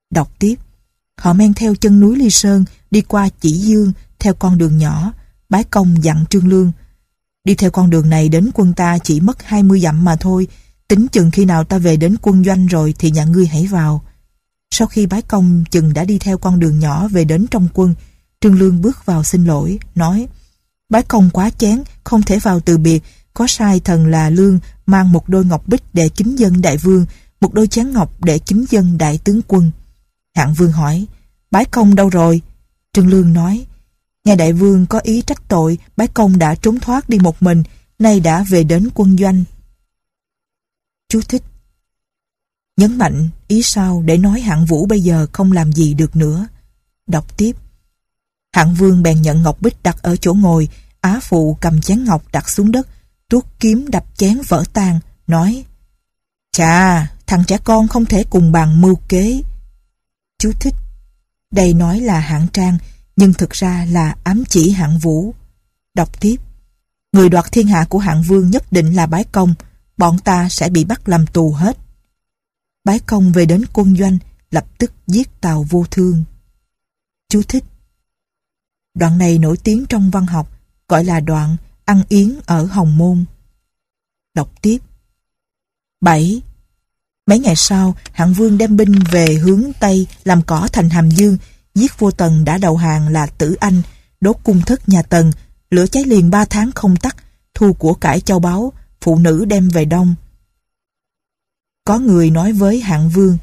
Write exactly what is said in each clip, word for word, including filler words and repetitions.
Đọc tiếp. Họ men theo chân núi Ly Sơn, đi qua Chỉ Dương, theo con đường nhỏ. Bái Công dặn Trương Lương: đi theo con đường này đến quân ta chỉ mất hai mươi dặm mà thôi. Tính chừng khi nào ta về đến quân doanh rồi thì nhà ngươi hãy vào. Sau khi Bái Công chừng đã đi theo con đường nhỏ về đến trong quân, Trương Lương bước vào xin lỗi, nói: Bái Công quá chén, không thể vào từ biệt. Có sai thần là Lương mang một đôi ngọc bích để kính dân đại vương, một đôi chén ngọc để kính dân đại tướng quân. Hạng Vương hỏi: Bái Công đâu rồi? Trương Lương nói: nghe đại vương có ý trách tội, Bái Công đã trốn thoát đi một mình, nay đã về đến quân doanh. Chú thích: nhấn mạnh ý sau để nói Hạng Vũ bây giờ không làm gì được nữa. Đọc tiếp. Hạng Vương bèn nhận ngọc bích đặt ở chỗ ngồi. Á phụ cầm chén ngọc đặt xuống đất, tuốt kiếm đập chén vỡ tan, nói: chà, thằng trẻ con không thể cùng bàn mưu kế. Chú thích: đây nói là Hạng Trang, nhưng thực ra là ám chỉ Hạng Vũ. Đọc tiếp. Người đoạt thiên hạ của Hạng Vương nhất định là Bái Công, bọn ta sẽ bị bắt làm tù hết. Bái Công về đến quân doanh, lập tức giết Tào Vô Thương. Chú thích: đoạn này nổi tiếng trong văn học, gọi là đoạn ăn yến ở Hồng Môn. Đọc tiếp. bảy. Mấy ngày sau, Hạng Vương đem binh về hướng Tây làm cỏ thành Hàm Dương, giết vua Tần đã đầu hàng là Tử Anh, đốt cung thất nhà Tần, lửa cháy liền ba tháng không tắt, thu của cải châu báu, phụ nữ đem về Đông. Có người nói với Hạng Vương.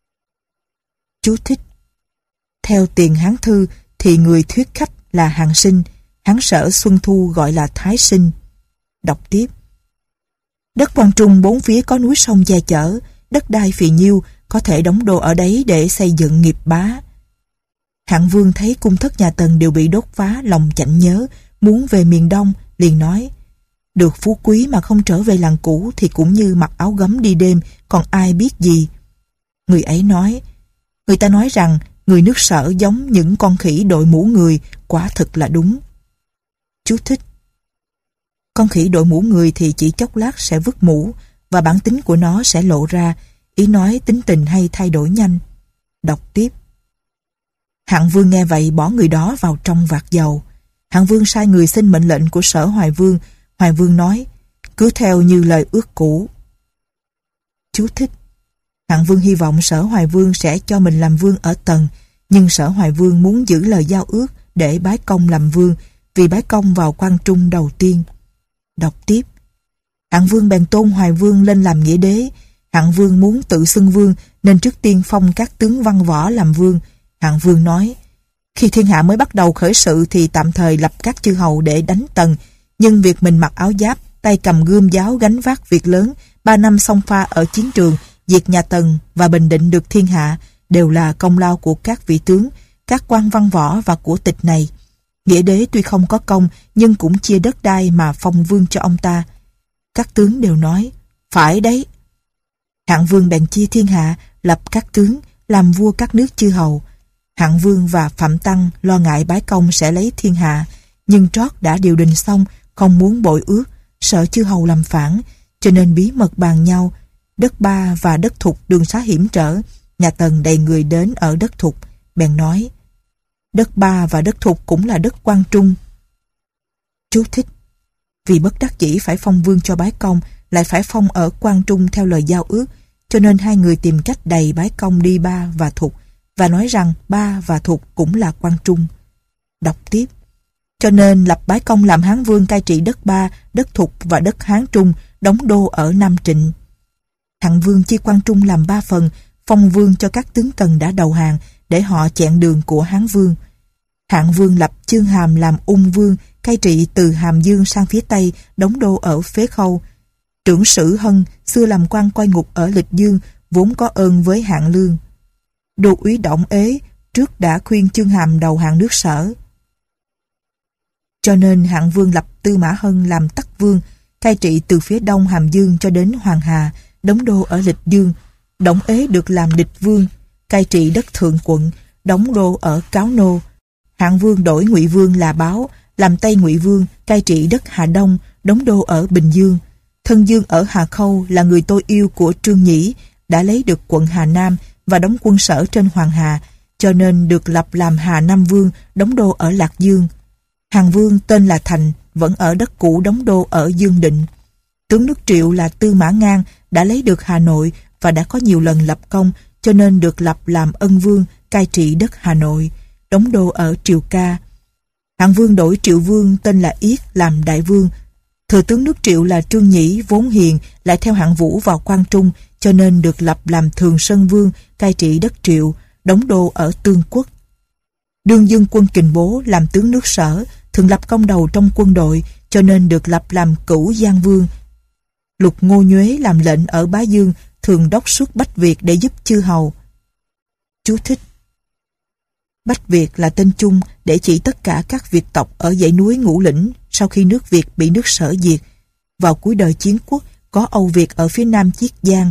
Chú thích: theo Tiền Hán Thư thì người thuyết khách là Hạng Sinh, Hán Sở Xuân Thu gọi là Thái Sinh. Đọc tiếp. Đất Quang Trung bốn phía có núi sông che chở, đất đai phì nhiêu, có thể đóng đô ở đấy để xây dựng nghiệp bá. Hạng Vương thấy cung thất nhà Tần đều bị đốt phá, lòng chạnh nhớ, muốn về miền Đông, liền nói: được phú quý mà không trở về làng cũ thì cũng như mặc áo gấm đi đêm, còn ai biết gì. Người ấy nói: người ta nói rằng người nước Sở giống những con khỉ đội mũ người, quả thực là đúng. Chú thích: con khỉ đội mũ người thì chỉ chốc lát sẽ vứt mũ và bản tính của nó sẽ lộ ra, ý nói tính tình hay thay đổi nhanh. Đọc tiếp. Hạng Vương nghe vậy bỏ người đó vào trong vạc dầu. Hạng Vương sai người xin mệnh lệnh của Sở Hoài Vương. Hoài Vương nói: cứ theo như lời ước cũ. Chú thích: Hạng Vương hy vọng Sở Hoài Vương sẽ cho mình làm vương ở Tần, nhưng Sở Hoài Vương muốn giữ lời giao ước để Bái Công làm vương, vì Bái Công vào Quang Trung đầu tiên. Đọc tiếp. Hạng Vương bèn tôn Hoài Vương lên làm nghĩa đế. Hạng Vương muốn tự xưng vương nên trước tiên phong các tướng văn võ làm vương. Hạng Vương nói: khi thiên hạ mới bắt đầu khởi sự thì tạm thời lập các chư hầu để đánh Tần, nhưng việc mình mặc áo giáp, tay cầm gươm giáo gánh vác việc lớn, ba năm xông pha ở chiến trường, diệt nhà Tần và bình định được thiên hạ đều là công lao của các vị tướng, các quan văn võ và của tịch này. Nghĩa đế tuy không có công nhưng cũng chia đất đai mà phong vương cho ông ta. Các tướng đều nói: phải đấy. Hạng Vương bèn chia thiên hạ, lập các tướng, làm vua các nước chư hầu. Hạng Vương và Phạm Tăng lo ngại Bái Công sẽ lấy thiên hạ, nhưng trót đã điều đình xong, không muốn bội ước, sợ chư hầu làm phản, cho nên bí mật bàn nhau. Đất Ba và đất Thục đường xá hiểm trở, nhà Tần đầy người đến ở đất Thục, bèn nói: đất Ba và đất Thục cũng là đất Quang Trung. Chú thích: vì bất đắc dĩ phải phong vương cho Bái Công, lại phải phong ở Quang Trung theo lời giao ước, cho nên hai người tìm cách đày Bái Công đi Ba và Thục, và nói rằng Ba và Thục cũng là Quang Trung. Đọc tiếp. Cho nên lập Bái Công làm Hán Vương cai trị đất Ba, đất Thục và đất Hán Trung, đóng đô ở Nam Trịnh. Hạng Vương chia Quang Trung làm ba phần, phong vương cho các tướng Tần đã đầu hàng để họ chẹn đường của Hán Vương. Hạng Vương lập Chương Hàm làm Ung Vương, cai trị từ Hàm Dương sang phía Tây, đóng đô ở Phế Khâu. Trưởng Sử Hân xưa làm quan coi ngục ở Lịch Dương, vốn có ơn với Hạng Lương. Đô úy Đổng Ế trước đã khuyên Chương Hàm đầu hàng nước Sở. Cho nên Hạng Vương lập Tư Mã Hân làm Tắc Vương, cai trị từ phía đông Hàm Dương cho đến Hoàng Hà, đóng đô ở Lịch Dương. Đổng Ế được làm Địch Vương, cai trị đất Thượng Quận, đóng đô ở Cáo Nô. Hạng Vương đổi Ngụy Vương là Báo, làm Tây Ngụy Vương, cai trị đất Hà Đông, đóng đô ở Bình Dương. Thân Dương ở Hà Khâu là người tôi yêu của Trương Nhĩ, đã lấy được quận Hà Nam và đóng quân sở trên Hoàng Hà, cho nên được lập làm Hà Nam Vương, đóng đô ở Lạc Dương. Hàn Vương tên là Thành, vẫn ở đất cũ đóng đô ở Dương Định. Tướng nước Triệu là Tư Mã Ngang đã lấy được Hà Nội và đã có nhiều lần lập công, cho nên được lập làm Ân Vương, cai trị đất Hà Nội, đóng đô ở Triều Ca. Hạng Vương đổi Triệu Vương tên là Yết làm Đại Vương. Thừa tướng nước Triệu là Trương Nhĩ vốn hiền, lại theo Hạng Vũ vào Quan Trung, cho nên được lập làm Thường Sơn Vương, cai trị đất Triệu, đóng đô ở Tương Quốc. Đương Dương quân Kình Bố làm tướng nước Sở, thường lập công đầu trong quân đội, cho nên được lập làm Cửu Giang Vương. Lục Ngô Nhuế làm lệnh ở Bá Dương, thường đốc xuất Bách Việt để giúp chư hầu. Chú thích: Bách Việt là tên chung để chỉ tất cả các Việt tộc ở dãy núi Ngũ Lĩnh sau khi nước Việt bị nước Sở diệt. Vào cuối đời Chiến Quốc, có Âu Việt ở phía nam Chiết Giang,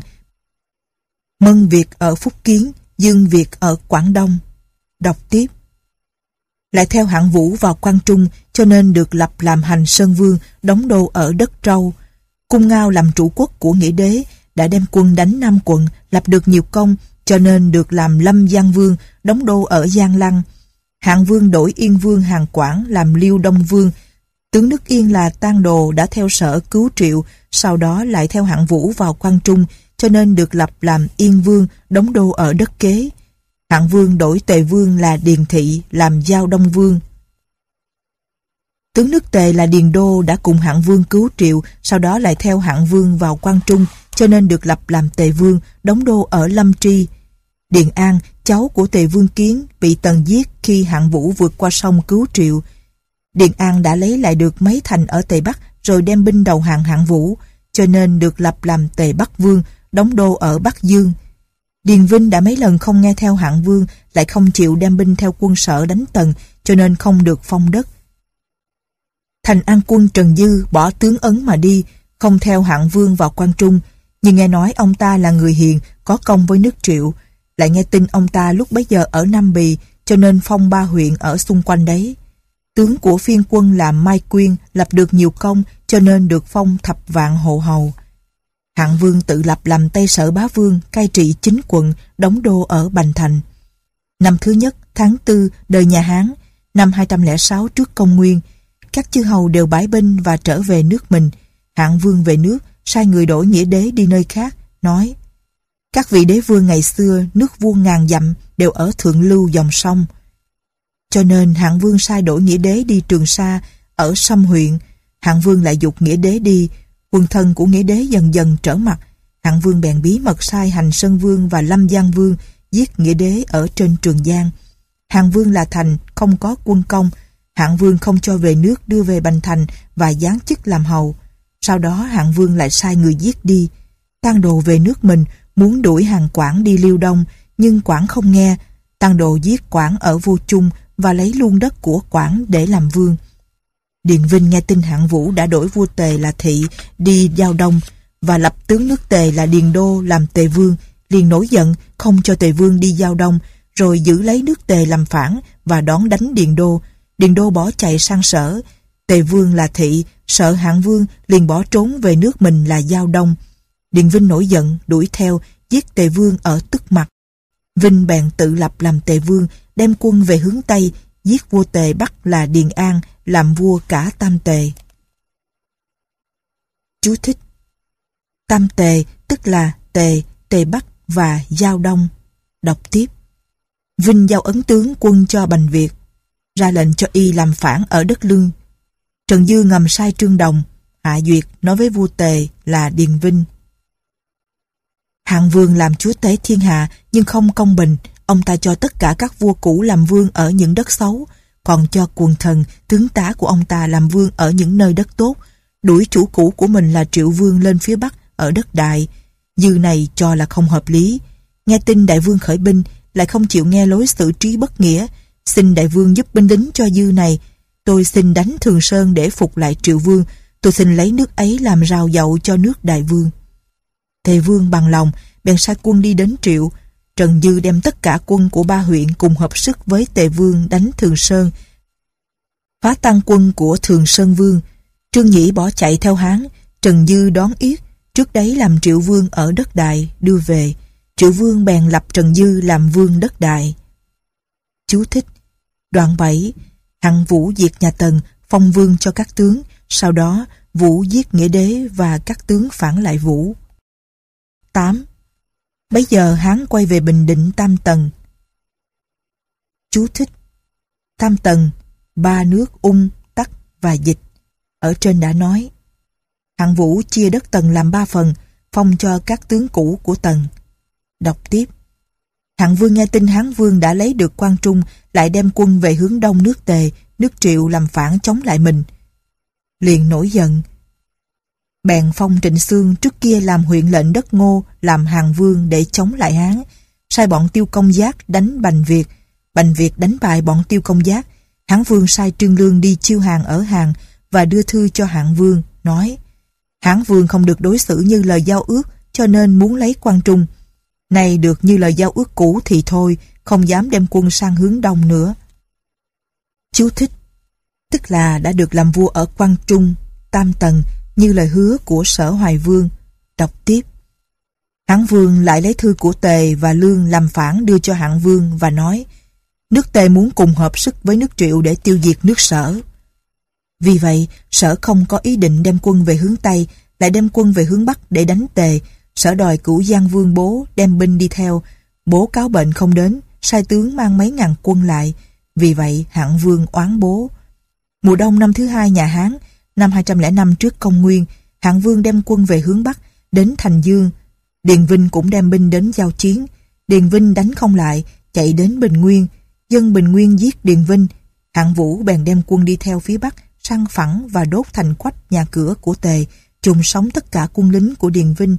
Mân Việt ở Phúc Kiến, Dương Việt ở Quảng Đông. Đọc tiếp. Lại theo Hạng Vũ vào Quan Trung, cho nên được lập làm Hành Sơn Vương, đóng đô ở đất Trâu. Cung Ngao làm chủ quốc của Nghĩa Đế, đã đem quân đánh Nam quận, lập được nhiều công, cho nên được làm Lâm Giang Vương, đóng đô ở Giang Lăng. Hạng Vương đổi Yên Vương Hàn Quảng làm Liêu Đông Vương. Tướng nước Yên là Tang Đồ đã theo Sở cứu Triệu, sau đó lại theo Hạng Vũ vào Quan Trung, cho nên được lập làm Yên Vương, đóng đô ở đất Kế. Hạng Vương đổi Tề Vương là Điền Thị làm Giao Đông Vương. Tướng nước Tề là Điền Đô đã cùng Hạng Vương cứu Triệu, sau đó lại theo Hạng Vương vào Quan Trung, cho nên được lập làm Tề Vương, đóng đô ở Lâm Tri. Điền An, cháu của Tề Vương Kiến, bị Tần giết khi Hạng Vũ vượt qua sông cứu Triệu. Điền An đã lấy lại được mấy thành ở Tề Bắc, rồi đem binh đầu hàng Hạng Vũ, cho nên được lập làm Tề Bắc Vương, đóng đô ở Bắc Dương. Điền Vinh đã mấy lần không nghe theo Hạng Vương, lại không chịu đem binh theo quân Sở đánh Tần, cho nên không được phong đất. Thành An quân Trần Dư bỏ tướng Ấn mà đi, không theo Hạng Vương vào Quan Trung, nhưng nghe nói ông ta là người hiền, có công với nước Triệu, lại nghe tin ông ta lúc bấy giờ ở Nam Bì, cho nên phong ba huyện ở xung quanh đấy. Tướng của phiên quân là Mai Quyên lập được nhiều công, cho nên được phong thập vạn hộ hầu. Hạng Vương tự lập làm Tây Sở Bá Vương, cai trị chín quận, đóng đô ở Bành Thành. Năm thứ nhất, tháng tư, đời nhà Hán, năm hai trăm lẻ sáu trước công nguyên, các chư hầu đều bãi binh và trở về nước mình. Hạng Vương về nước, sai người đổi Nghĩa Đế đi nơi khác, nói: Các vị đế vương ngày xưa, nước vua ngàn dặm đều ở thượng lưu dòng sông. Cho nên Hạng Vương sai đổi Nghĩa Đế đi Trường Sa, ở Sâm huyện. Hạng Vương lại giục Nghĩa Đế đi, quân thân của Nghĩa Đế dần dần trở mặt. Hạng Vương bèn bí mật sai Hành Sơn Vương và Lâm Giang Vương giết Nghĩa Đế ở trên Trường Giang. Hạng Vương là Thành, không có quân công. Hạng Vương không cho về nước, đưa về Bành Thành và giáng chức làm hầu. Sau đó Hạng Vương lại sai người giết đi. Tang Đồ về nước mình, muốn đuổi Hàn Quảng đi Liêu Đông, nhưng Quảng không nghe. Tang Đồ giết Quảng ở Vô Chung và lấy luôn đất của Quảng để làm vương. Điền Vinh nghe tin Hạng Vũ đã đổi vua Tề là Thị đi Giao Đông và lập tướng nước Tề là Điền Đô làm Tề Vương, liền nổi giận không cho Tề Vương đi Giao Đông, rồi giữ lấy nước Tề làm phản và đón đánh Điền Đô. Điền Đô bỏ chạy sang Sở. Tề Vương là Thị sợ Hạng Vương, liền bỏ trốn về nước mình là Giao Đông. Điền Vinh nổi giận đuổi theo, giết Tề Vương ở Tức Mặc. Vinh bèn tự lập làm Tề Vương, đem quân về hướng Tây, giết vua Tề Bắc là Điền An, làm vua cả Tam Tề. Chú thích: Tam Tề tức là Tề, Tề Bắc và Giao Đông. Đọc tiếp. Vinh giao ấn tướng quân cho Bành Việt, ra lệnh cho y làm phản ở đất Lương. Trần Dư ngầm sai Trương Đồng, hạ duyệt nói với vua Tề là Điền Vinh. Hạng Vương làm chúa tế thiên hạ nhưng không công bình. Ông ta cho tất cả các vua cũ làm vương ở những đất xấu, còn cho quần thần, tướng tá của ông ta làm vương ở những nơi đất tốt, đuổi chủ cũ của mình là Triệu Vương lên phía Bắc ở đất Đại. Dư này cho là không hợp lý. Nghe tin đại vương khởi binh, lại không chịu nghe lối xử trí bất nghĩa, xin đại vương giúp binh lính cho Dư này. Tôi xin đánh Thường Sơn để phục lại Triệu Vương. Tôi xin lấy nước ấy làm rào dậu cho nước đại vương. Tề Vương bằng lòng, bèn sai quân đi đến Triệu. Trần Dư đem tất cả quân của ba huyện cùng hợp sức với Tề Vương đánh Thường Sơn, phá tan quân của Thường Sơn Vương. Trương Nhĩ bỏ chạy theo Hán. Trần Dư đón Yết, trước đấy làm Triệu Vương ở đất Đại, đưa về. Triệu Vương bèn lập Trần Dư làm vương đất Đại. Chú thích: Đoạn bảy. Hạng Vũ diệt nhà Tần, phong vương cho các tướng, sau đó Vũ giết Nghĩa Đế và các tướng phản lại Vũ. tám. Bấy giờ Hán quay về bình định Tam Tần. Chú thích: Tam Tần, ba nước Ung, Tắc và Dịch. Ở trên đã nói. Hạng Vũ chia đất Tần làm ba phần, phong cho các tướng cũ của Tần. Đọc tiếp. Hạng Vương nghe tin Hán Vương đã lấy được Quan Trung, lại đem quân về hướng đông nước Tề, nước Triệu làm phản chống lại mình. Liền nổi giận. Bèn phong Trịnh Xương trước kia làm huyện lệnh đất Ngô, làm Hàn Vương để chống lại Hán, sai bọn Tiêu Công Giác đánh Bành Việt. Bành Việt đánh bại bọn Tiêu Công Giác. Hán Vương sai Trương Lương đi chiêu hàng ở Hàn và đưa thư cho Hạng Vương, nói: Hán Vương không được đối xử như lời giao ước, cho nên muốn lấy Quan Trung. Nay được như lời giao ước cũ thì thôi, không dám đem quân sang hướng đông nữa. Chú thích: Tức là đã được làm vua ở Quan Trung, Tam Tần, như lời hứa của Sở Hoài Vương. Đọc tiếp. Hán Vương lại lấy thư của Tề và Lương làm phản đưa cho Hạng Vương và nói: Nước Tề muốn cùng hợp sức với nước Triệu để tiêu diệt nước Sở. Vì vậy, Sở không có ý định đem quân về hướng Tây, lại đem quân về hướng Bắc để đánh Tề. Sở đòi Cửu Giang Vương Bố đem binh đi theo. Bố cáo bệnh không đến, sai tướng mang mấy ngàn quân lại. Vì vậy, Hạng Vương oán Bố. Mùa đông năm thứ hai nhà Hán, năm hai trăm lẻ năm trước công nguyên, Hạng Vương đem quân về hướng Bắc, đến Thành Dương. Điền Vinh cũng đem binh đến giao chiến. Điền Vinh đánh không lại, chạy đến Bình Nguyên. Dân Bình Nguyên giết Điền Vinh. Hạng Vũ bèn đem quân đi theo phía Bắc, săn phẳng và đốt thành quách nhà cửa của Tề, trùng sống tất cả quân lính của Điền Vinh,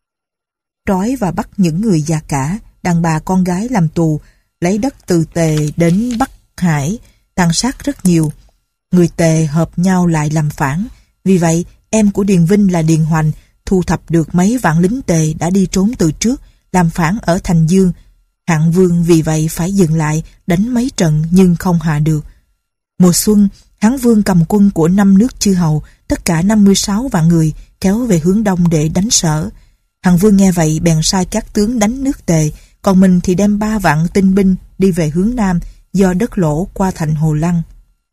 trói và bắt những người già cả, đàn bà con gái làm tù, lấy đất từ Tề đến Bắc Hải, tàn sát rất nhiều. Người Tề hợp nhau lại làm phản. Vì vậy, em của Điền Vinh là Điền Hoành thu thập được mấy vạn lính Tề đã đi trốn từ trước, làm phản ở Thành Dương. Hạng Vương vì vậy phải dừng lại, đánh mấy trận nhưng không hạ được. Mùa xuân, Hán Vương cầm quân của năm nước chư hầu, tất cả năm mươi sáu vạn người, kéo về hướng đông để đánh Sở. Hạng Vương nghe vậy bèn sai các tướng đánh nước Tề, còn mình thì đem ba vạn tinh binh đi về hướng nam, do đất Lỗ qua thành Hồ Lăng.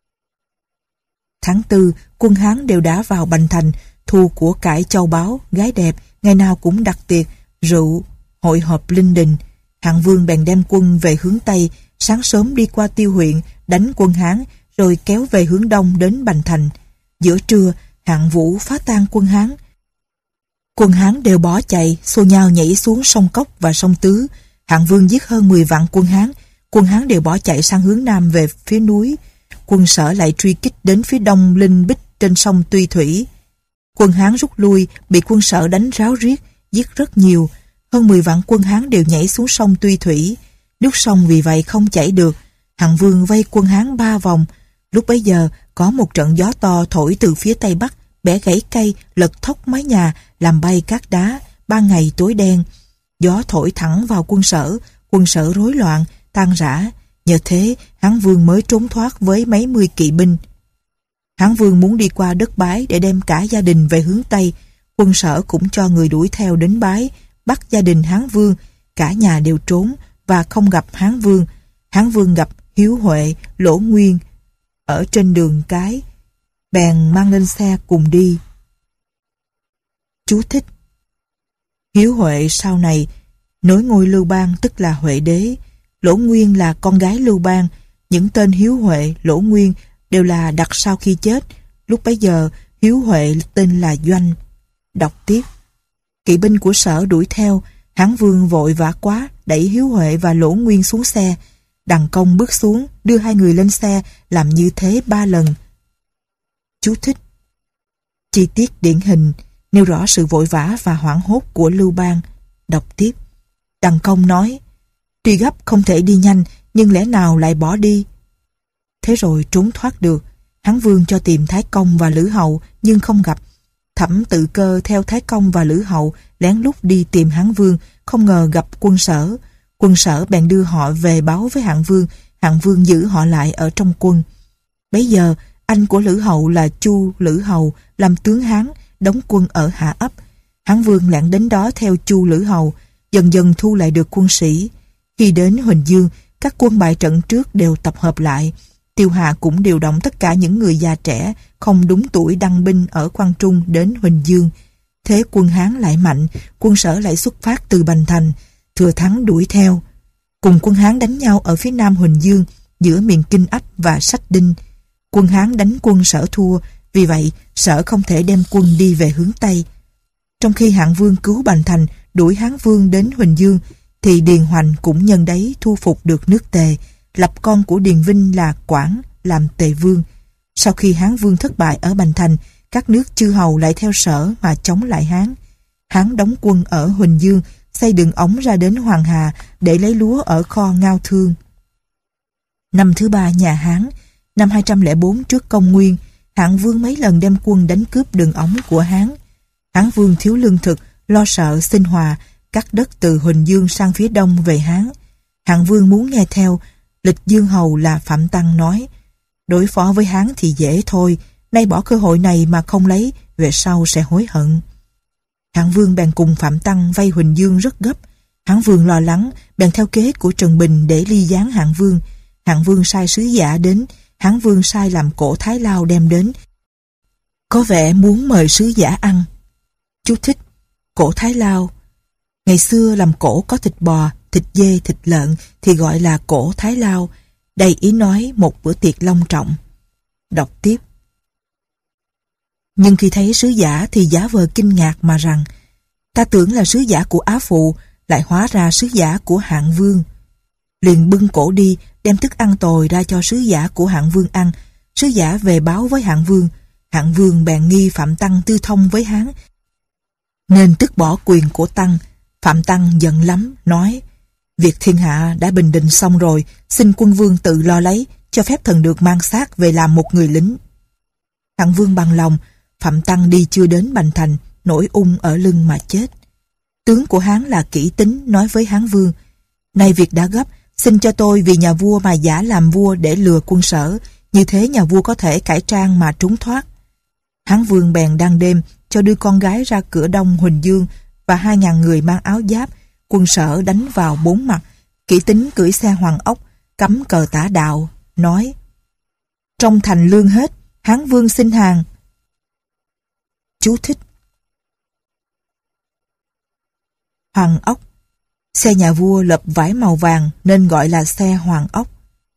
Tháng tư, quân Hán đều đã vào Bành Thành, thu của cải châu báu, gái đẹp, ngày nào cũng đặt tiệc, rượu, hội họp linh đình. Hạng Vương bèn đem quân về hướng Tây, sáng sớm đi qua Tiêu huyện, đánh quân Hán, rồi kéo về hướng đông đến Bành Thành. Giữa trưa, Hạng Vũ phá tan quân Hán. Quân Hán đều bỏ chạy, xô nhau nhảy xuống sông Cốc và sông Tứ. Hạng Vương giết hơn mười vạn quân Hán. Quân Hán đều bỏ chạy sang hướng nam về phía núi. Quân Sở lại truy kích đến phía đông Linh Bích trên sông Tuy Thủy. Quân Hán rút lui, bị quân Sở đánh ráo riết, giết rất nhiều. Hơn mười vạn quân Hán đều nhảy xuống sông Tuy Thủy. Nước sông vì vậy không chảy được. Hạng Vương vây quân Hán ba vòng. Lúc bấy giờ có một trận gió to thổi từ phía tây bắc, bẻ gãy cây, lật thốc mái nhà, làm bay cát đá. Ban ngày tối đen, gió thổi thẳng vào quân Sở. Quân Sở rối loạn, tan rã. Nhờ thế, Hán Vương mới trốn thoát với mấy mươi kỵ binh. Hán Vương muốn đi qua đất Bái để đem cả gia đình về hướng Tây. Quân Sở cũng cho người đuổi theo đến Bái, bắt gia đình Hán Vương. Cả nhà đều trốn và không gặp Hán Vương. Hán Vương gặp Hiếu Huệ, Lỗ Nguyên ở trên đường cái, bèn mang lên xe cùng đi. Chú thích: Hiếu Huệ sau này nối ngôi Lưu Bang, tức là Huệ đế. Lỗ Nguyên là con gái Lưu Bang. Những tên Hiếu Huệ, Lỗ Nguyên đều là đặt sau khi chết. Lúc bấy giờ Hiếu Huệ tên là Doanh. Đọc tiếp. Kỵ binh của Sở đuổi theo. Hán Vương vội vã quá, đẩy Hiếu Huệ và Lỗ Nguyên xuống xe. Đằng Công bước xuống, đưa hai người lên xe, làm như thế ba lần. Chú thích: Chi tiết điển hình nêu rõ sự vội vã và hoảng hốt của Lưu Bang. Đọc tiếp. Đằng Công nói: Truy gấp không thể đi nhanh, nhưng lẽ nào lại bỏ đi? Thế rồi trốn thoát được. Hán Vương cho tìm Thái Công và Lữ Hậu, nhưng không gặp. Thẩm Tự Cơ theo Thái Công và Lữ Hậu lén lút đi tìm Hán Vương, không ngờ gặp quân Sở. Quân Sở bèn đưa họ về báo với Hạng Vương. Hạng Vương giữ họ lại ở trong quân. Bấy giờ anh của Lữ Hậu là Chu Lữ Hầu làm tướng Hán, đóng quân ở Hạ Ấp. Hán Vương lẻn đến đó theo Chu Lữ Hầu. dần dần thu lại được quân sĩ. Khi đến Huỳnh Dương, các quân bại trận trước đều tập hợp lại. Tiêu Hà cũng điều động tất cả những người già trẻ không đúng tuổi đăng binh ở Quang Trung đến Huỳnh Dương. Thế quân Hán lại mạnh, quân Sở lại xuất phát từ Bành Thành, Thừa Thắng đuổi theo. Cùng quân Hán đánh nhau ở phía nam Huỳnh Dương, giữa miền Kinh Ách và Sách Đinh. Quân Hán đánh quân Sở thua, vì vậy Sở không thể đem quân đi về hướng Tây. Trong khi Hạng Vương cứu Bành Thành, đuổi Hán Vương đến Huỳnh Dương, thì Điền Hoành cũng nhân đấy thu phục được nước Tề, lập con của Điền Vinh là Quảng làm Tề Vương. Sau khi Hán Vương thất bại ở Bành Thành, các nước chư hầu lại theo Sở mà chống lại Hán. Hán đóng quân ở Huỳnh Dương, xây đường ống ra đến Hoàng Hà để lấy lúa ở kho Ngao Thương. Năm thứ ba nhà Hán, năm hai trăm lẻ bốn trước công nguyên, Hạng Vương mấy lần đem quân đánh cướp đường ống của Hán. Hán Vương thiếu lương thực, lo sợ xin hòa, cắt đất từ Huỳnh Dương sang phía đông về Hán. Hạng Vương muốn nghe theo. Lịch Dương hầu là Phạm Tăng nói: đối phó với Hán thì dễ thôi, nay bỏ cơ hội này mà không lấy, về sau sẽ hối hận. Hạng Vương bèn cùng Phạm Tăng vây Huỳnh Dương rất gấp. Hán Vương lo lắng, bèn theo kế của Trần Bình để ly gián Hạng Vương. Hạng Vương sai sứ giả đến, Hán Vương sai làm cỗ Thái Lao đem đến, có vẻ muốn mời sứ giả ăn. Chú thích: cỗ Thái Lao. Ngày xưa làm cỗ có thịt bò, thịt dê, thịt lợn thì gọi là cỗ Thái Lao. Đây ý nói một bữa tiệc long trọng. Đọc tiếp. Nhưng khi thấy sứ giả thì giả vờ kinh ngạc mà rằng: ta tưởng là sứ giả của Á Phụ, lại hóa ra sứ giả của Hạng Vương. Liền bưng cỗ đi, đem thức ăn tồi ra cho sứ giả của Hạng Vương ăn. Sứ giả về báo với Hạng Vương. Hạng Vương bèn nghi Phạm Tăng tư thông với Hán, nên tước bỏ quyền của Tăng. Phạm Tăng giận lắm, nói: việc thiên hạ đã bình định xong rồi, xin quân vương tự lo lấy, cho phép thần được mang xác về làm một người lính. Hạng Vương bằng lòng. Phạm Tăng đi chưa đến Bành Thành, nổi ung ở lưng mà chết. Tướng của Hán là Kỷ Tính nói với Hán Vương: nay việc đã gấp, xin cho tôi vì nhà vua mà giả làm vua để lừa quân Sở, như thế nhà vua có thể cải trang mà trốn thoát. Hán Vương bèn đang đêm cho đưa con gái ra cửa đông Huỳnh Dương và hai ngàn người mang áo giáp, quân Sở đánh vào bốn mặt. Kỷ Tính cưỡi xe hoàng ốc, cắm cờ tả đạo, nói: trong thành lương hết, Hán Vương xin hàng. Chú thích: hoàng ốc, xe nhà vua lợp vải màu vàng nên gọi là xe hoàng ốc.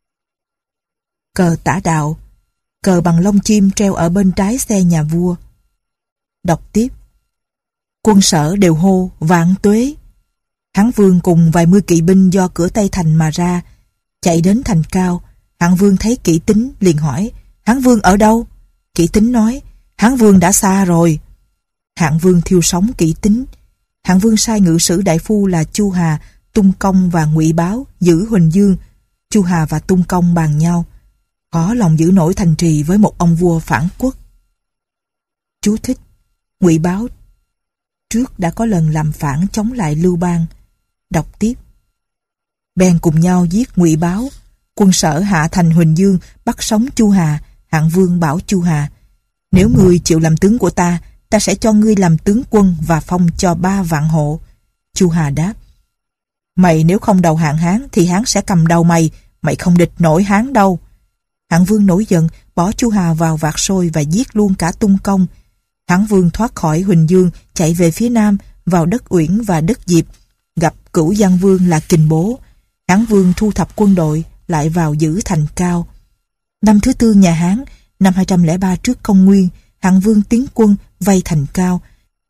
Cờ tả đạo, cờ bằng lông chim treo ở bên trái xe nhà vua. Đọc tiếp. Quân Sở đều hô vạn tuế. Hán Vương cùng vài mươi kỵ binh do cửa Tây Thành mà ra, chạy đến thành cao. Hạng Vương thấy Kỷ Tính liền hỏi: Hán Vương ở đâu? Kỷ Tính nói: Hán Vương đã xa rồi. Hạng Vương thiêu sống Kỷ Tính. Hạng Vương sai ngự sử đại phu là Chu Hà, Tung Công và Ngụy Báo giữ Huỳnh Dương. Chu Hà và Tung Công bàn nhau: khó lòng giữ nổi thành trì với một ông vua phản quốc. Chú thích: Ngụy Báo trước đã có lần làm phản chống lại Lưu Bang. Đọc tiếp. Bèn cùng nhau giết Ngụy Báo. Quân Sở hạ thành Huỳnh Dương, bắt sống Chu Hà. Hạng Vương bảo Chu Hà: nếu ngươi chịu làm tướng của ta, ta sẽ cho ngươi làm tướng quân và phong cho ba vạn hộ. Chu Hà đáp: mày nếu không đầu hàng Hán thì Hán sẽ cầm đầu mày, mày không địch nổi Hán đâu. Hạng Vương nổi giận, bỏ Chu Hà vào vạc sôi và giết luôn cả Tung Công. Hán Vương thoát khỏi Huỳnh Dương, chạy về phía nam, vào đất Uyển và đất Diệp, gặp Cửu Giang Vương là Kình Bố. Hán Vương thu thập quân đội, lại vào giữ thành cao. Năm thứ tư nhà Hán, năm hai trăm lẻ ba trước công nguyên, Hạng Vương tiến quân vây thành cao.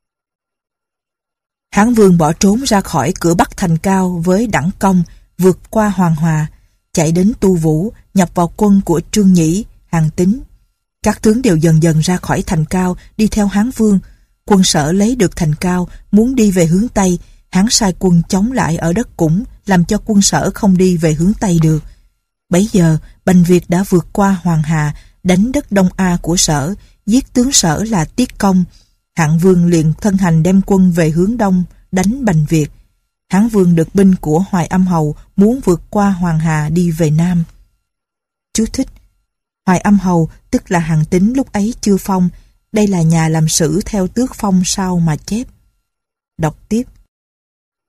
Hán Vương bỏ trốn ra khỏi cửa Bắc thành cao với Đẳng Công, vượt qua Hoàng Hòa, chạy đến Tu Vũ, nhập vào quân của Trương Nhĩ, Hàn Tín. Các tướng đều dần dần ra khỏi thành cao, đi theo Hán Vương. Quân Sở lấy được thành cao, muốn đi về hướng Tây. Hán sai quân chống lại ở đất Củng, làm cho quân Sở không đi về hướng Tây được. Bấy giờ, Bành Việt đã vượt qua Hoàng Hà, đánh đất Đông A của Sở, giết tướng Sở là Tiết Công. Hạng Vương liền thân hành đem quân về hướng Đông, đánh Bành Việt. Hán Vương được binh của Hoài Âm Hầu, muốn vượt qua Hoàng Hà đi về Nam. Chú thích: Hoài Âm Hầu tức là Hàn Tín lúc ấy chưa phong. Đây là nhà làm sử theo tước phong sau mà chép. Đọc tiếp.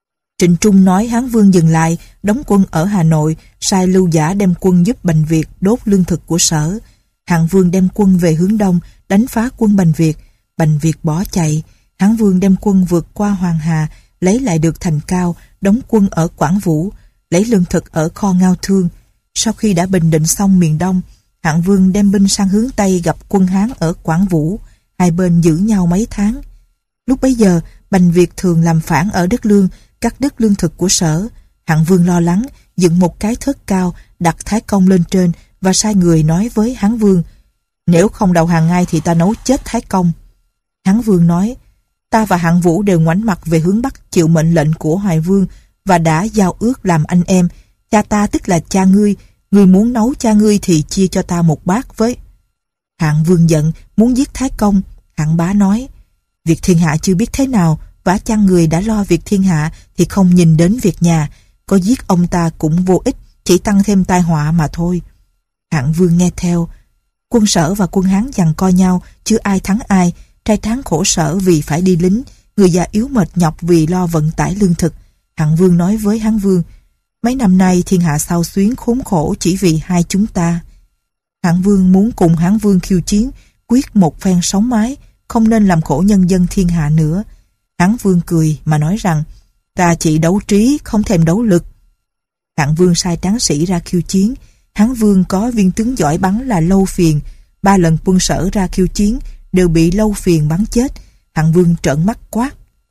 Trịnh Trung nói Hán Vương dừng lại, đóng quân ở Hà Nội, sai Lưu Giả đem quân giúp Bành Việt đốt lương thực của Sở. Hạng Vương đem quân về hướng đông, đánh phá quân Bành Việt. Bành Việt bỏ chạy. Hán Vương đem quân vượt qua Hoàng Hà, lấy lại được thành Cao, đóng quân ở Quảng Vũ, lấy lương thực ở kho Ngao Thương. Sau khi đã bình định xong miền Đông, Hạng Vương đem binh sang hướng Tây gặp quân Hán ở Quảng Vũ, hai bên giữ nhau mấy tháng. Lúc bấy giờ, Bành Việt thường làm phản ở đất Lương, cắt đứt lương thực của Sở. Hạng Vương lo lắng, dựng một cái thớt cao, đặt Thái Công lên trên và sai người nói với Hán Vương: nếu không đầu hàng ngay thì ta nấu chết Thái Công. Hán Vương nói: ta và Hạng Vũ đều ngoảnh mặt về hướng Bắc chịu mệnh lệnh của Hoài Vương và đã giao ước làm anh em. Cha ta tức là cha ngươi, ngươi muốn nấu cha ngươi thì chia cho ta một bát với. Hạng Vương giận, muốn giết Thái Công. Hạng Bá nói: việc thiên hạ chưa biết thế nào, vả chăng người đã lo việc thiên hạ thì không nhìn đến việc nhà, có giết ông ta cũng vô ích, chỉ tăng thêm tai họa mà thôi. Hạng Vương nghe theo. Quân Sở và quân Hán giằng co nhau, chưa ai thắng ai. Trai tráng khổ sở vì phải đi lính, người già yếu mệt nhọc vì lo vận tải lương thực. Hạng Vương nói với Hán Vương: mấy năm nay thiên hạ xao xuyến khốn khổ chỉ vì hai chúng ta. Hạng Vương muốn cùng Hán Vương khiêu chiến, quyết một phen sống mái, không nên làm khổ nhân dân thiên hạ nữa. Hán Vương cười mà nói rằng: ta chỉ đấu trí, không thèm đấu lực. Hạng Vương sai tráng sĩ ra khiêu chiến. Hán Vương có viên tướng giỏi bắn là Lâu Phiền. Ba lần quân Sở ra khiêu chiến đều bị Lâu Phiền bắn chết. Hạng Vương trợn mắt quát.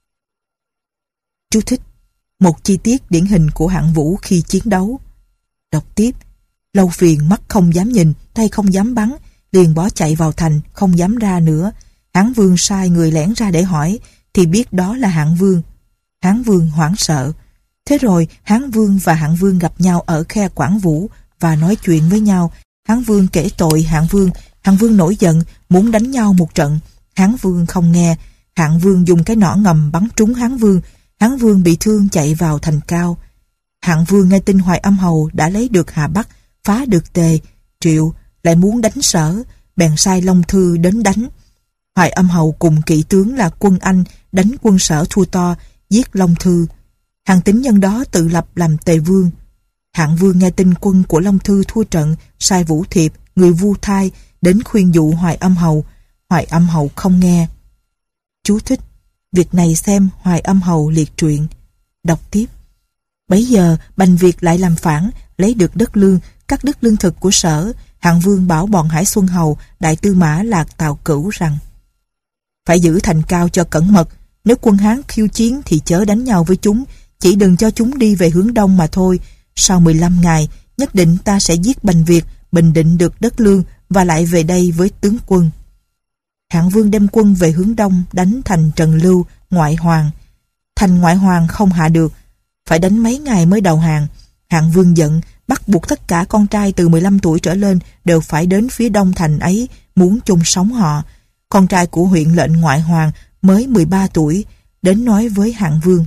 Chú thích: một chi tiết điển hình của Hạng Vũ khi chiến đấu. Đọc tiếp: Lâu Phiền mắt không dám nhìn, tay không dám bắn, liền bỏ chạy vào thành, không dám ra nữa. Hán Vương sai người lẻn ra để hỏi, thì biết đó là Hạng Vương. Hán Vương hoảng sợ. Thế rồi Hán Vương và Hạng Vương gặp nhau ở khe Quảng Vũ và nói chuyện với nhau. Hán Vương kể tội Hạng Vương. Hạng Vương nổi giận, muốn đánh nhau một trận. Hán Vương không nghe. Hạng Vương dùng cái nỏ ngầm bắn trúng Hán Vương. Hán Vương bị thương chạy vào thành Cao. Hạng Vương nghe tin Hoài Âm Hầu đã lấy được Hà Bắc, phá được Tề, Triệu, lại muốn đánh Sở, bèn sai Long Thư đến đánh. Hoài Âm Hầu cùng kỵ tướng là Quân Anh đánh quân Sở thua to, giết Long Thư. Hàng Tín nhân đó tự lập làm Tề Vương. Hạng Vương nghe tin quân của Long Thư thua trận, sai Vũ Thiệp, người Vu Thai, đến khuyên dụ Hoài Âm Hầu. Hoài Âm Hầu không nghe. Chú thích: việc này xem Hoài Âm Hầu liệt truyện. Đọc tiếp: bấy giờ Bành Việt lại làm phản, lấy được đất Lương, cắt đứt lương thực của Sở. Hạng Vương bảo bọn Hải Xuân Hầu, đại tư mã Lạc Tào Cửu rằng: phải giữ thành Cao cho cẩn mật, nếu quân Hán khiêu chiến thì chớ đánh nhau với chúng, chỉ đừng cho chúng đi về hướng đông mà thôi. Sau mười lăm ngày, nhất định ta sẽ giết Bành Việt, bình định được đất Lương và lại về đây với tướng quân. Hạng Vương đem quân về hướng đông, đánh thành Trần Lưu, Ngoại Hoàng. Thành Ngoại Hoàng không hạ được, phải đánh mấy ngày mới đầu hàng. Hạng Vương giận, bắt buộc tất cả con trai từ mười lăm tuổi trở lên đều phải đến phía đông thành ấy, muốn chung sống họ. Con trai của huyện lệnh Ngoại Hoàng mới mười ba tuổi, đến nói với Hạng Vương.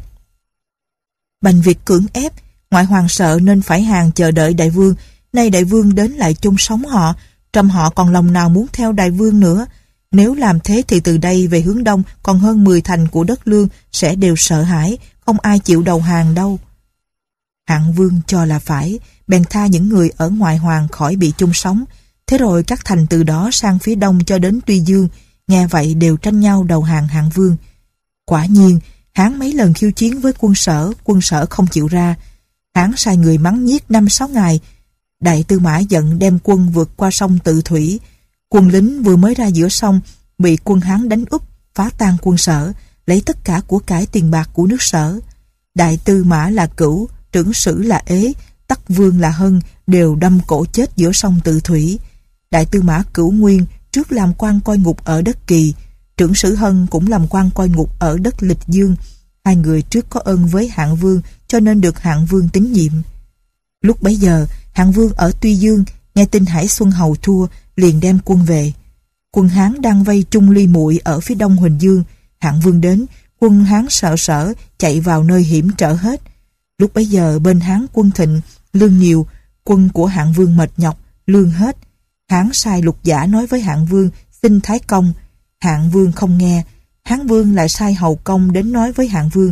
Bành Việt cưỡng ép, Ngoại Hoàng sợ nên phải hàng chờ đợi đại vương. Nay đại vương đến lại chung sống họ, trong họ còn lòng nào muốn theo đại vương nữa. Nếu làm thế thì từ đây về hướng đông còn hơn mười thành của đất Lương sẽ đều sợ hãi, không ai chịu đầu hàng đâu. Hạng Vương cho là phải, bèn tha những người ở Ngoại Hoàng khỏi bị chung sống. Thế rồi các thành từ đó sang phía đông cho đến Tuy Dương, nghe vậy đều tranh nhau đầu hàng Hạng Vương. Quả nhiên, Hán mấy lần khiêu chiến với quân Sở, quân Sở không chịu ra. Hán sai người mắng nhiếc năm sáu ngày. Đại tư mã giận đem quân vượt qua sông Tự Thủy. Quân lính vừa mới ra giữa sông, bị quân Hán đánh úp, phá tan quân Sở, lấy tất cả của cải tiền bạc của nước Sở. Đại tư mã là Cửu, trưởng sử là Ế, Tắc Vương là Hân, đều đâm cổ chết giữa sông Tự Thủy. Đại tư mã Cửu Nguyên trước làm quan coi ngục ở đất Kỳ, trưởng sử Hân cũng làm quan coi ngục ở đất Lịch Dương. Hai người trước có ơn với Hạng Vương cho nên được Hạng Vương tín nhiệm. Lúc bấy giờ, Hạng Vương ở Tuy Dương nghe tin Hải Xuân Hầu thua, liền đem quân về. Quân Hán đang vây Trung Ly Muội ở phía đông Huỳnh Dương. Hạng Vương đến, quân Hán sợ sở chạy vào nơi hiểm trở hết. Lúc bấy giờ bên Hán quân thịnh, lương nhiều, quân của Hạng Vương mệt nhọc, lương hết. Hán sai Lục Giả nói với Hạng Vương xin Thái Công. Hạng Vương không nghe. Hán Vương lại sai Hầu Công đến nói với Hạng Vương: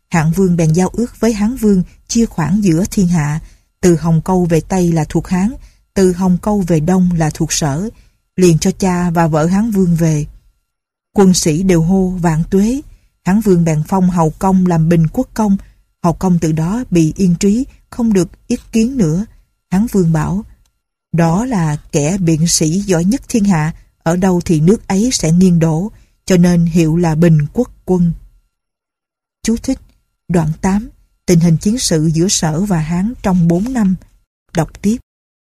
Hạng Vương bèn giao ước với Hán Vương chia khoản giữa thiên hạ, từ Hồng Câu về Tây là thuộc Hán, từ Hồng Câu về Đông là thuộc Sở, liền cho cha và vợ Hán Vương về. Quân sĩ đều hô vạn tuế. Hán Vương bèn phong Hầu Công làm bình quốc công. Hầu Công từ đó bị yên trí, không được ý kiến nữa. Hán Vương bảo, đó là kẻ biện sĩ giỏi nhất thiên hạ, ở đâu thì nước ấy sẽ nghiêng đổ, cho nên hiệu là bình quốc quân. Chú thích: đoạn tám. Tình hình chiến sự giữa Sở và Hán trong bốn năm. Đọc tiếp.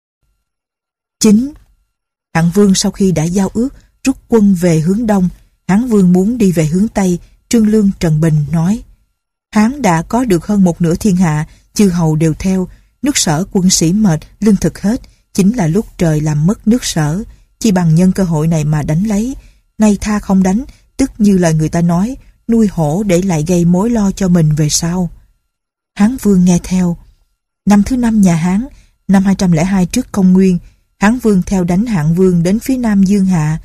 chín. Hạng Vương sau khi đã giao ước rút quân về hướng Đông, Hán Vương muốn đi về hướng Tây. Trương Lương Trần Bình nói, Hán đã có được hơn một nửa thiên hạ, chư hầu đều theo, nước Sở quân sĩ mệt, lương thực hết, chính là lúc trời làm mất nước Sở, chỉ bằng nhân cơ hội này mà đánh lấy. Nay tha không đánh, tức như lời người ta nói, nuôi hổ để lại gây mối lo cho mình về sau. Hán Vương nghe theo. Năm thứ năm nhà Hán, năm hai trăm lẻ hai trước công nguyên, Hán Vương theo đánh Hạng Vương đến phía nam Dương Hạ,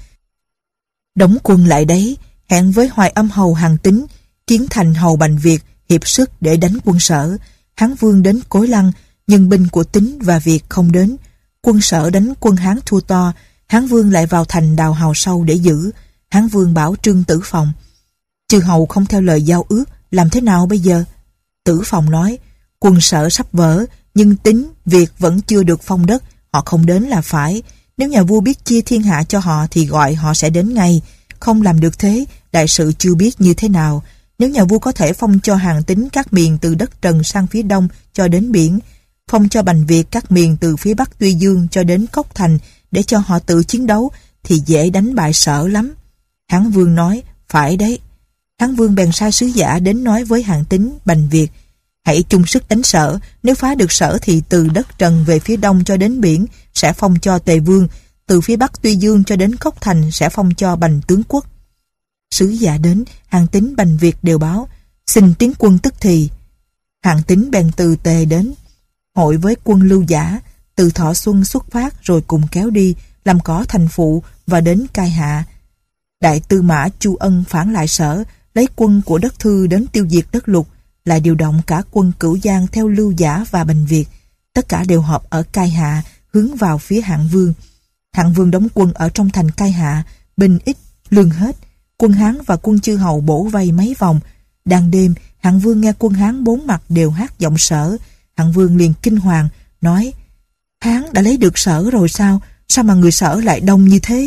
đóng quân lại đấy, hẹn với Hoài Âm hầu Hàn Tín, Kiến Thành hầu Bành Việt hiệp sức để đánh quân Sở. Hán Vương đến Cối Lăng, nhưng binh của Tín và Việt không đến. Quân Sở đánh quân Hán thua to, Hán Vương lại vào thành đào hào sâu để giữ. Hán Vương bảo Trương Tử Phòng, chư hầu không theo lời giao ước, làm thế nào bây giờ? Tử Phòng nói, quân Sở sắp vỡ, nhưng Tín, Việt vẫn chưa được phong đất, họ không đến là phải. Nếu nhà vua biết chia thiên hạ cho họ thì gọi họ sẽ đến ngay. Không làm được thế, đại sự chưa biết như thế nào. Nếu nhà vua có thể phong cho Hàn Tín các miền từ đất Trần sang phía đông cho đến biển, phong cho Bành Việt các miền từ phía bắc Tuy Dương cho đến Cốc Thành để cho họ tự chiến đấu, thì dễ đánh bại Sở lắm. Hán Vương nói, phải đấy. Hán Vương bèn sai sứ giả đến nói với Hàn Tín, Bành Việt, hãy chung sức đánh Sở, nếu phá được Sở thì từ đất Trần về phía đông cho đến biển sẽ phong cho Tề Vương, từ phía bắc Tuy Dương cho đến Cốc Thành sẽ phong cho Bành tướng quốc. Sứ giả đến, Hàn Tín, Bành Việt đều báo, xin tiến quân tức thì. Hàn Tín bèn từ Tề đến, hội với quân Lưu Giả, từ Thọ Xuân xuất phát rồi cùng kéo đi, làm cỏ thành phụ và đến Cai Hạ. Đại tư mã Chu Ân phản lại Sở, lấy quân của đất Thư đến tiêu diệt đất Lục, lại điều động cả quân Cửu Giang theo Lưu Giả và Bành Việt. Tất cả đều họp ở Cai Hạ, hướng vào phía Hạng Vương. Hạng Vương đóng quân ở trong thành Cai Hạ, binh ít, lương hết. Quân Hán và quân chư hầu bổ vây mấy vòng. Đang đêm, Hạng Vương nghe quân Hán bốn mặt đều hát giọng Sở. Hạng Vương liền kinh hoàng, nói, Hán đã lấy được Sở rồi sao? Sao mà người Sở lại đông như thế?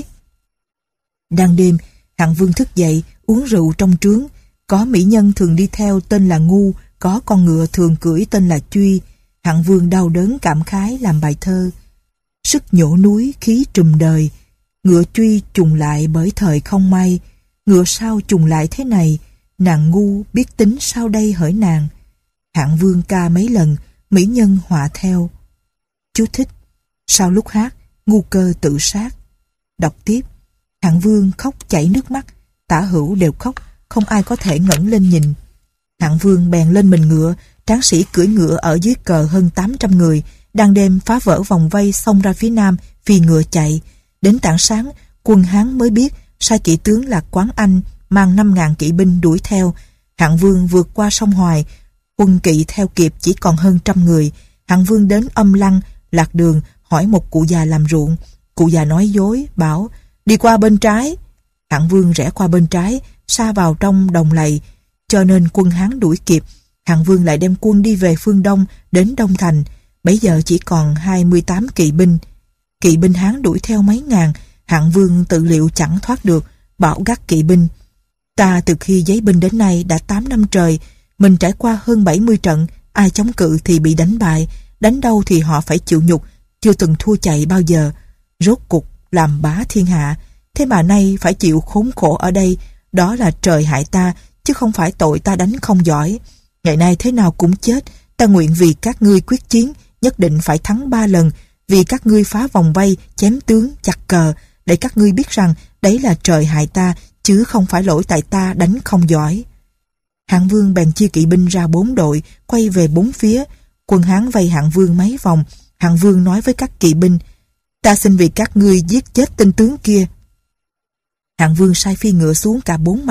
Đang đêm, Hạng Vương thức dậy, uống rượu trong trướng. Có mỹ nhân thường đi theo tên là Ngu, có con ngựa thường cưỡi tên là Truy. Hạng Vương đau đớn cảm khái làm bài thơ. Sức nhổ núi khí trùm đời, ngựa Truy trùng lại bởi thời không may. Ngựa sao trùng lại thế này, nàng Ngu biết tính sao đây hỡi nàng. Hạng Vương ca mấy lần, mỹ nhân họa theo. Chú thích: sau lúc hát, Ngu cơ tự sát. Đọc tiếp: Hạng Vương khóc chảy nước mắt, tả hữu đều khóc, không ai có thể ngẩng lên nhìn. Hạng Vương bèn lên mình ngựa, tráng sĩ cưỡi ngựa ở dưới cờ hơn tám trăm người, đang đêm phá vỡ vòng vây xông ra phía nam, phi ngựa chạy. Đến tảng sáng, quân Hán mới biết, sai kỵ tướng là Quán Anh mang năm ngàn kỵ binh đuổi theo. Hạng Vương vượt qua sông Hoài, quân kỵ theo kịp chỉ còn hơn trăm người. Hạng Vương đến Âm Lăng, lạc đường hỏi một cụ già làm ruộng. Cụ già nói dối, bảo đi qua bên trái. Hạng Vương rẽ qua bên trái, sa vào trong đồng lầy, cho nên quân Hán đuổi kịp. Hạng Vương lại đem quân đi về phương đông, đến Đông Thành. Bấy giờ chỉ còn hai mươi tám kỵ binh. Kỵ binh Hán đuổi theo mấy ngàn. Hạng Vương tự liệu chẳng thoát được, bảo gắt kỵ binh: ta từ khi giấy binh đến nay đã tám năm trời, mình trải qua hơn bảy mươi trận, ai chống cự thì bị đánh bại, đánh đâu thì họ phải chịu nhục, chưa từng thua chạy bao giờ. Rốt cục làm bá thiên hạ, thế mà nay phải chịu khốn khổ ở đây, đó là trời hại ta, chứ không phải tội ta đánh không giỏi. Ngày nay thế nào cũng chết, ta nguyện vì các ngươi quyết chiến, nhất định phải thắng ba lần, vì các ngươi phá vòng vây, chém tướng, chặt cờ, để các ngươi biết rằng đấy là trời hại ta, chứ không phải lỗi tại ta đánh không giỏi. Hạng Vương bèn chia kỵ binh ra bốn đội, quay về bốn phía. Quân Hán vây Hạng Vương mấy vòng. Hạng Vương nói với các kỵ binh: ta xin vì các ngươi giết chết tên tướng kia. Hạng Vương sai phi ngựa xuống cả bốn mặt,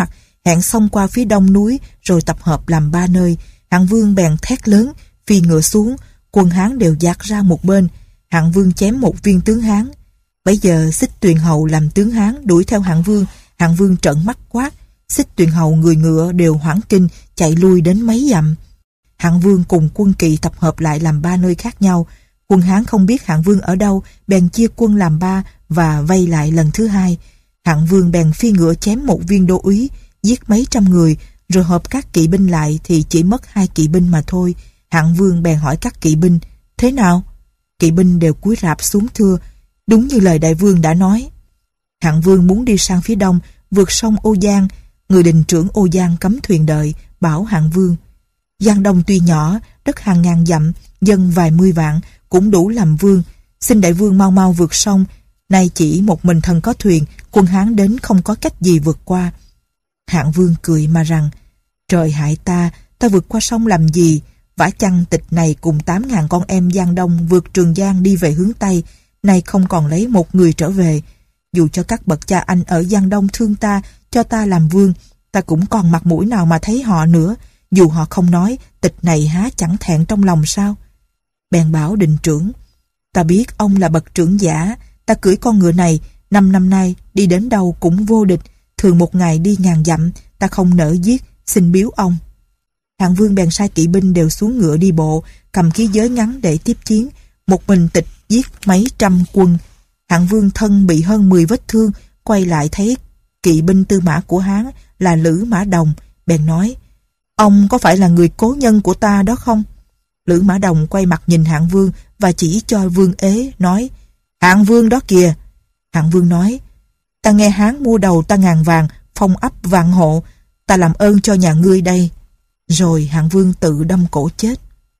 hẹn xong qua phía đông núi rồi tập hợp làm ba nơi. Hạng Vương bèn thét lớn, phi ngựa xuống, quân Hán đều dạt ra một bên. Hạng Vương chém một viên tướng Hán. Bấy giờ Xích Tuyền Hầu làm tướng Hán đuổi theo Hạng Vương. Hạng Vương trợn mắt quát. Xích Tuyền Hầu người ngựa đều hoảng kinh, chạy lui đến mấy dặm. Hạng Vương cùng quân kỵ tập hợp lại làm ba nơi khác nhau. Quân Hán không biết Hạng Vương ở đâu, bèn chia quân làm ba và vây lại lần thứ hai. Hạng Vương bèn phi ngựa chém một viên đô úy, giết mấy trăm người, rồi hợp các kỵ binh lại thì chỉ mất hai kỵ binh mà thôi. Hạng Vương bèn hỏi các kỵ binh, thế nào? Kỵ binh đều cúi rạp xuống thưa, đúng như lời đại vương đã nói. Hạng Vương muốn đi sang phía đông, vượt sông Ô Giang. Người đình trưởng Ô Giang cấm thuyền đợi, bảo Hạng Vương, Giang Đông tuy nhỏ, đất hàng ngàn dặm, dân vài mươi vạn, cũng đủ làm vương. Xin đại vương mau mau vượt sông. Nay chỉ một mình thần có thuyền, quân Hán đến không có cách gì vượt qua. Hạng Vương cười mà rằng, trời hại ta, ta vượt qua sông làm gì? Vả chăng tịch này cùng tám ngàn con em Giang Đông vượt Trường Giang đi về hướng Tây, nay không còn lấy một người trở về. Dù cho các bậc cha anh ở Giang Đông thương ta, cho ta làm vương, ta cũng còn mặt mũi nào mà thấy họ nữa. Dù họ không nói, tịch này há chẳng thẹn trong lòng sao? Bèn bảo đình trưởng, ta biết ông là bậc trưởng giả, ta cưỡi con ngựa này, năm năm nay đi đến đâu cũng vô địch, thường một ngày đi ngàn dặm, ta không nỡ giết, xin biếu ông. Hạng Vương bèn sai kỵ binh đều xuống ngựa đi bộ, cầm khí giới ngắn để tiếp chiến. Một mình tịch giết mấy trăm quân. Hạng Vương thân bị hơn mười vết thương, quay lại thấy kỵ binh tư mã của Hán là Lữ Mã Đồng, bèn nói, ông có phải là người cố nhân của ta đó không? Lữ Mã Đồng quay mặt nhìn Hạng Vương và chỉ cho Vương Ế, nói, Hạng Vương đó kìa. Hạng Vương nói, ta nghe Hán mua đầu ta ngàn vàng, phong ấp vạn hộ, ta làm ơn cho nhà ngươi đây. Rồi Hạng Vương tự đâm cổ chết.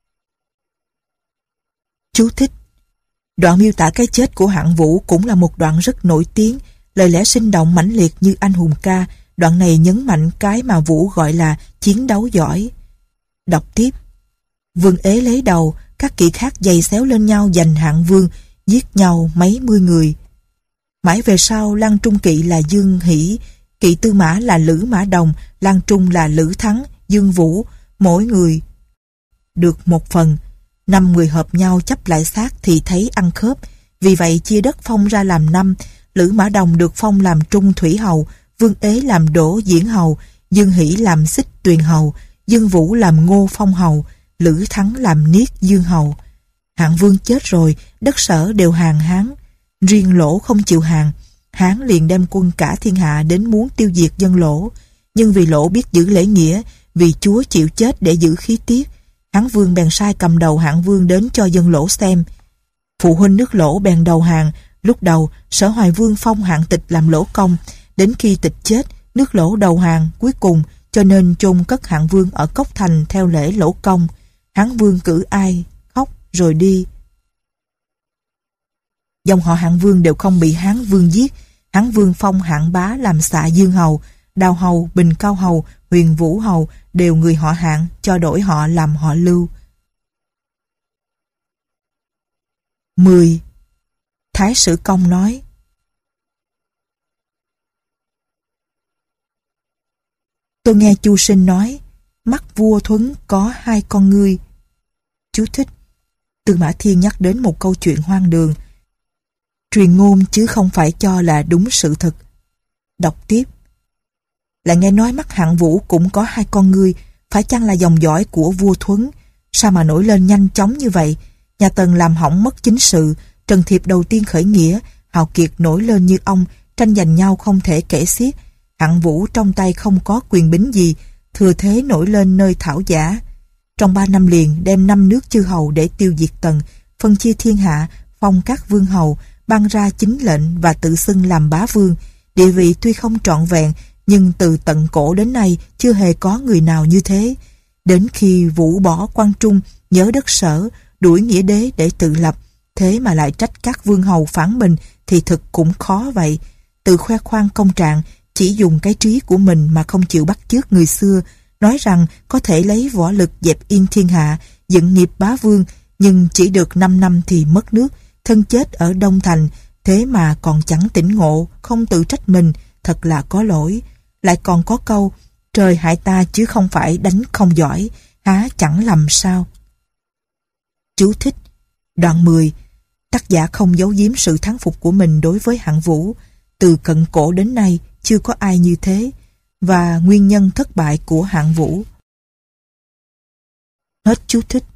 Chú thích: đoạn miêu tả cái chết của Hạng Vũ cũng là một đoạn rất nổi tiếng, lời lẽ sinh động mãnh liệt như anh hùng ca. Đoạn này nhấn mạnh cái mà Vũ gọi là chiến đấu giỏi. Đọc tiếp: Vương Ế lấy đầu, các kỵ khác giày xéo lên nhau giành Hạng Vương, giết nhau mấy mươi người. Mãi về sau, Lang Trung kỵ là Dương Hỷ, kỵ tư mã là Lữ Mã Đồng, Lang Trung là Lữ Thắng, Dương Vũ, mỗi người được một phần. Năm người hợp nhau chấp lại xác thì thấy ăn khớp, vì vậy chia đất phong ra làm năm. Lữ Mã Đồng được phong làm Trung Thủy Hầu, Vương Ế làm Đỗ Diễn Hầu, Dương Hỷ làm Xích Tuyền Hầu, Dương Vũ làm Ngô Phong Hầu, Lữ Thắng làm Niết Dương Hầu. Hạng Vương chết rồi, đất Sở đều hàng Hán, riêng Lỗ không chịu hàng. Hán liền đem quân cả thiên hạ đến muốn tiêu diệt dân Lỗ, nhưng vì Lỗ biết giữ lễ nghĩa, vì Chúa chịu chết để giữ khí tiết, Hán Vương bèn sai cầm đầu Hạng Vương đến cho dân Lỗ xem. Phụ huynh nước Lỗ bèn đầu hàng. Lúc đầu Sở Hoài Vương phong Hạng Tịch làm Lỗ công, đến khi Tịch chết, nước Lỗ đầu hàng cuối cùng, cho nên chôn cất Hạng Vương ở Cốc Thành theo lễ Lỗ công. Hán Vương cử ai khóc rồi đi. Dòng họ Hạng Vương đều không bị Hán Vương giết. Hán Vương phong Hạng Bá làm Xạ Dương Hầu, Đào Hầu, Bình Cao Hầu, Huyền Vũ Hầu đều người họ Hạng, cho đổi họ làm họ Lưu. mười. Thái Sử Công nói: Tôi nghe Chu Sinh nói, mắt vua Thuấn có hai con ngươi. Chú thích: Tư Mã Thiên nhắc đến một câu chuyện hoang đường, truyền ngôn chứ không phải cho là đúng sự thật. Đọc tiếp: Lại nghe nói mắt Hạng Vũ cũng có hai con ngươi, phải chăng là dòng dõi của vua Thuấn? Sao mà nổi lên nhanh chóng như vậy? Nhà Tần làm hỏng mất chính sự, Trần Thiệp đầu tiên khởi nghĩa, hào kiệt nổi lên như ông, tranh giành nhau không thể kể xiết. Hạng Vũ trong tay không có quyền bính gì, thừa thế nổi lên nơi thảo giả. Trong ba năm liền đem năm nước chư hầu để tiêu diệt Tần, phân chia thiên hạ, phong các vương hầu, ban ra chính lệnh và tự xưng làm bá vương. Địa vị tuy không trọn vẹn, nhưng từ tận cổ đến nay chưa hề có người nào như thế. Đến khi Vũ bỏ Quan Trung, nhớ đất Sở, đuổi nghĩa đế để tự lập, thế mà lại trách các vương hầu phản mình thì thực cũng khó vậy. Tự khoe khoang công trạng, chỉ dùng cái trí của mình mà không chịu bắt chước người xưa, nói rằng có thể lấy võ lực dẹp yên thiên hạ, dựng nghiệp bá vương, nhưng chỉ được năm năm thì mất nước, thân chết ở Đông Thành, thế mà còn chẳng tỉnh ngộ, không tự trách mình, thật là có lỗi. Lại còn có câu, Trời hại ta chứ không phải đánh không giỏi, há chẳng lầm sao? Chú thích. Đoạn mười. Tác giả không giấu giếm sự thán phục của mình đối với Hạng Vũ. Từ cận cổ đến nay chưa có ai như thế, và nguyên nhân thất bại của Hạng Vũ. Hết chú thích.